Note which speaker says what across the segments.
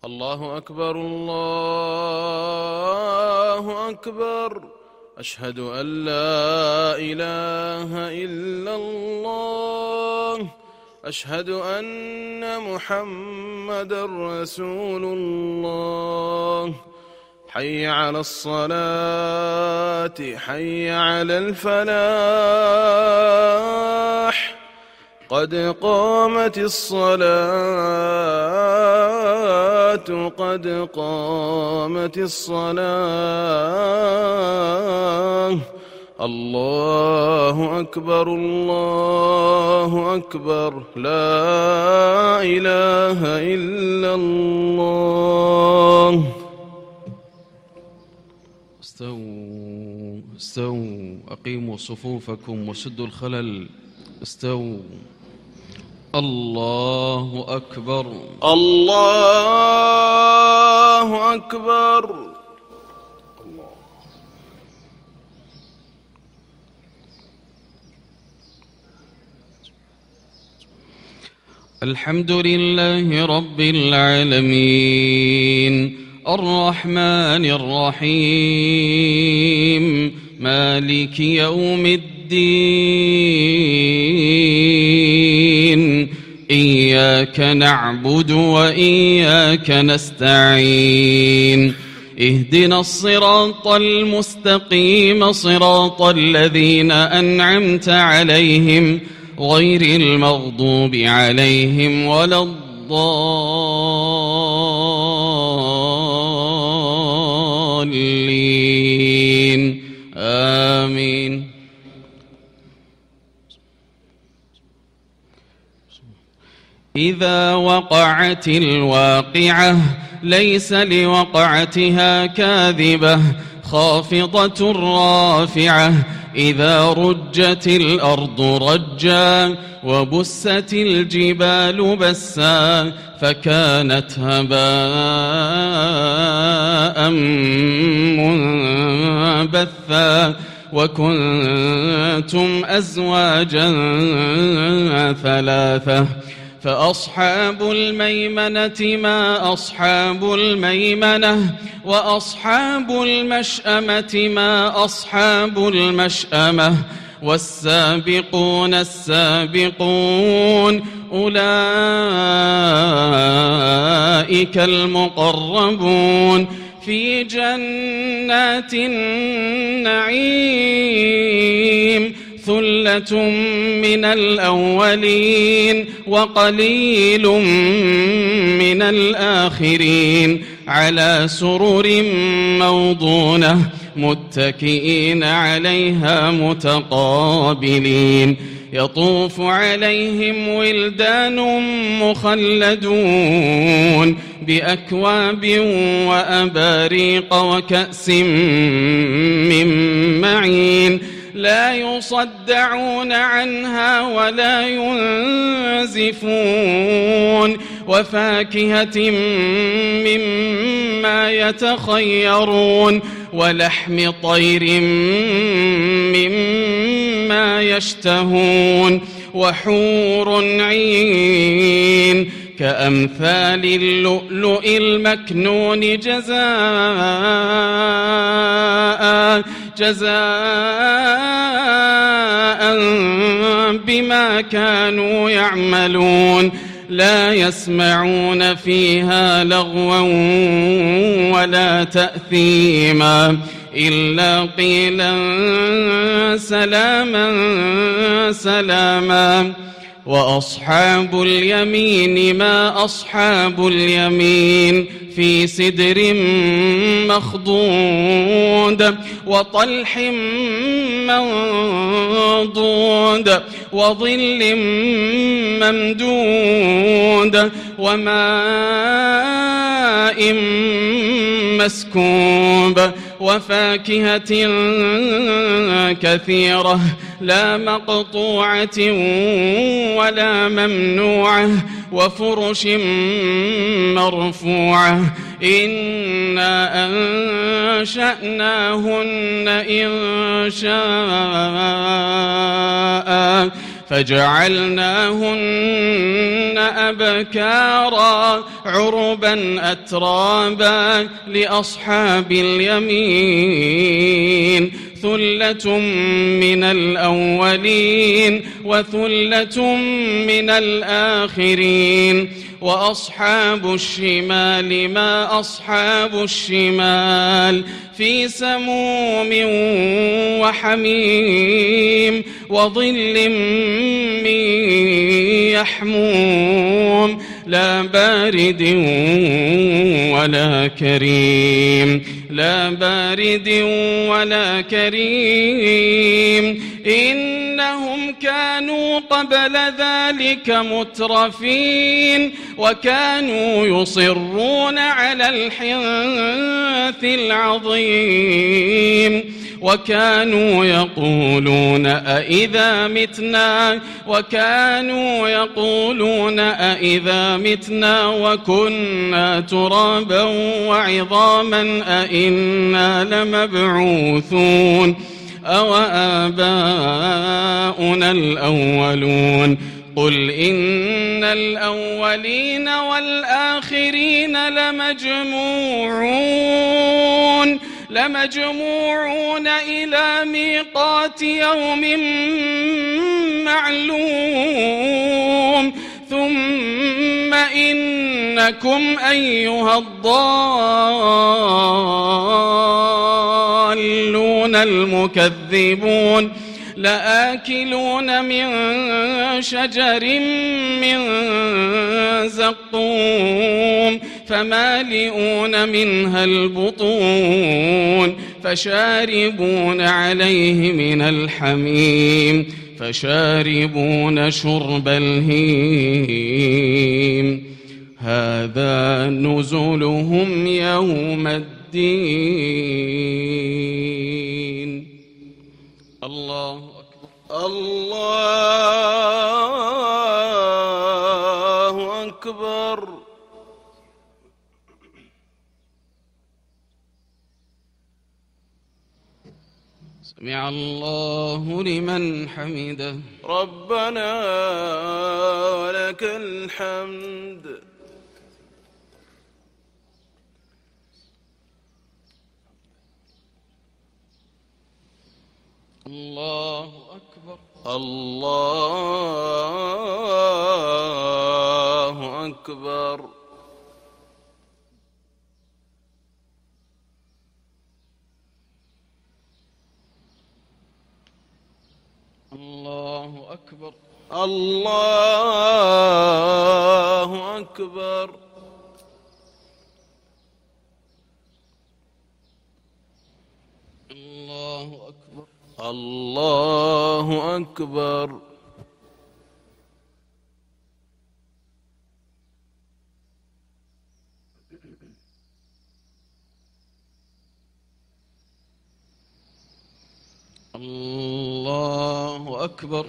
Speaker 1: الله أكبر الله أكبر. أشهد أن لا إله إلا الله. أشهد أن محمدًا رسول الله. حي على الصلاة حي على الفلاح. قد قامت الصلاة قد قامت الصلاة. الله أكبر الله أكبر. لا إله إلا الله.
Speaker 2: استووا أقيموا صفوفكم وسدوا الخلل. استووا. الله أكبر
Speaker 1: الله أكبر.
Speaker 2: الحمد لله رب العالمين الرحمن الرحيم مالك يوم الدين. إياك نعبد وإياك نستعين. اهدنا الصراط المستقيم صراط الذين أنعمت عليهم غير المغضوب عليهم ولا الضالين. آمين. إذا وقعت الواقعة ليس لوقعتها كاذبة خافضة رافعة. إذا رجت الأرض رجا وبست الجبال بسا فكانت هباء منبثا. وكنتم أزواجا ثلاثة فأصحاب الميمنة ما أصحاب الميمنة. وأصحاب المشأمة ما أصحاب المشأمة. والسابقون السابقون أولئك المقربون في جنات النعيم. ثلة من الأولين وقليل من الآخرين على سرر موضونة متكئين عليها متقابلين. يطوف عليهم ولدان مخلدون بأكواب وأباريق وكأس من معين لا يصدعون عنها ولا ينزفون. وفاكهة مما يتخيرون ولحم طير مما يشتهون. وحور عين كأمثال اللؤلؤ المكنون جزاء بما كانوا يعملون. لا يسمعون فيها لغوا ولا تأثيما إلا قيلا سلاما سلاما. وأصحاب اليمين ما أصحاب اليمين في سدر مخضود وطلح منضود وظل ممدود وماء مسكوب وفاكهة كثيرة لا مقطوعة ولا ممنوعة وفرش مرفوعة. إنا أنشأناهن إن شاء فجعلناهن أبكارا عربا أترابا لأصحاب اليمين ثلة من الأولين وثلة من الآخرين وأصحاب الشمال ما أصحاب الشمال في سموم وحميم وظل من يحموم لا بارد ولا كريم لا بارد ولا كريم إنهم كانوا قبل ذلك مترفين وكانوا يصرون على الحنث العظيم وكانوا يقولون أئذا متنا وكنا ترابا وعظاما أئنا لمبعوثون أو آباؤنا الأولون قل إن الأولين والآخرين لمجموعون إلى ميقات يوم معلوم ثم إنكم أيها الضالون المكذبون لآكلون من شجر من زقوم فمالئون منها البطون فشاربون عليه من الحميم فشاربون شرب الهيم هذا نزلهم يوم الدين. الله أكبر.
Speaker 1: الله أكبر.
Speaker 2: سمع الله لمن حمده.
Speaker 1: ربنا ولك الحمد.
Speaker 2: الله أكبر.
Speaker 1: الله أكبر.
Speaker 2: الله أكبر.
Speaker 1: الله أكبر.
Speaker 2: الله أكبر.
Speaker 1: الله أكبر.
Speaker 2: الله أكبر.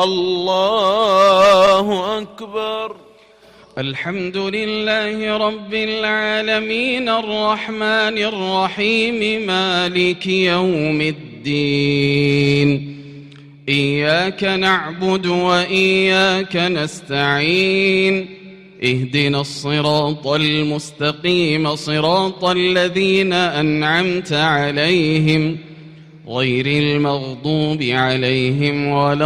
Speaker 1: الله أكبر.
Speaker 2: الحمد لله رب العالمين الرحمن الرحيم مالك يوم الدين إياك نعبد وإياك نستعين اهدنا الصراط المستقيم صراط الذين أنعمت عليهم غير المغضوب عليهم ولا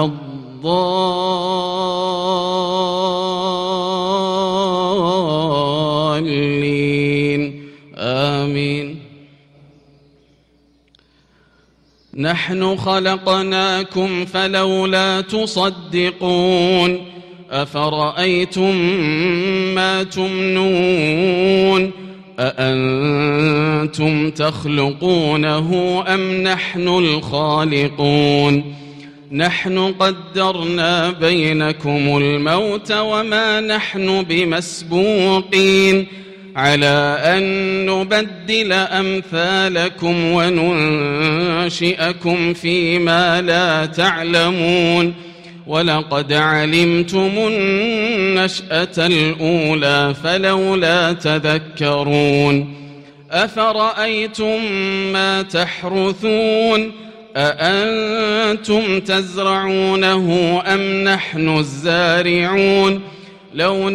Speaker 2: الضالين آمين. نحن خلقناكم فلولا تصدقون أفرأيتم ما تمنون أأنتم تخلقونه أم نحن الخالقون نحن قدرنا بينكم الموت وما نحن بمسبوقين على أن نبدل أمثالكم وننشئكم فيما لا تعلمون ولقد علمتم النشأة الأولى فلولا تذكرون أفرأيتم ما تحرثون أأنتم تزرعونه أم نحن الزارعون لو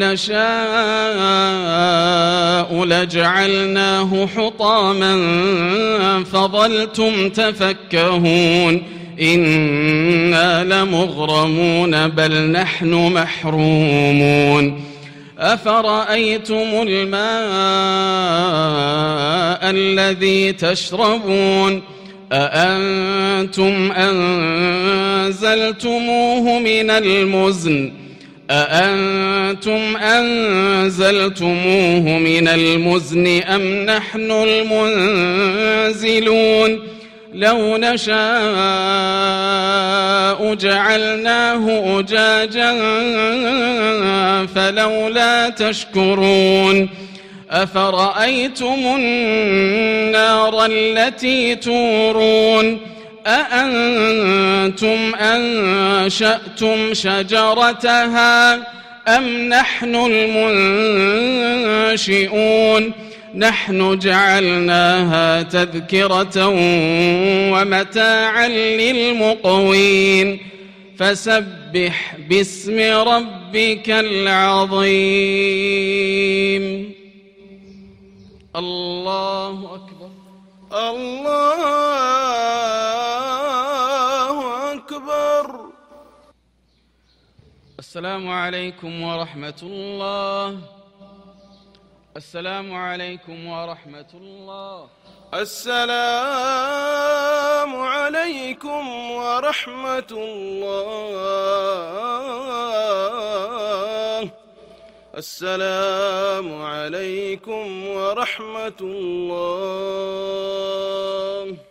Speaker 2: نشاء لجعلناه حطاما فظلتم تفكهون إنا لمغرمون بل نحن محرومون أفرأيتم الماء الذي تشربون أأنتم أنزلتموه من المزن أم نحن المنزلون لو نشاء جعلناه أجاجا فلولا تشكرون أفرأيتم النار التي تورون أأنتم أنشأتم شجرتها أم نحن المنشئون نحن جعلناها تذكرة ومتاعا للمقوين فسبح باسم ربك العظيم. الله أكبر.
Speaker 1: الله أكبر.
Speaker 2: السلام عليكم ورحمة الله. السلام عليكم ورحمة الله.
Speaker 1: السلام عليكم ورحمة الله. السلام عليكم ورحمة الله.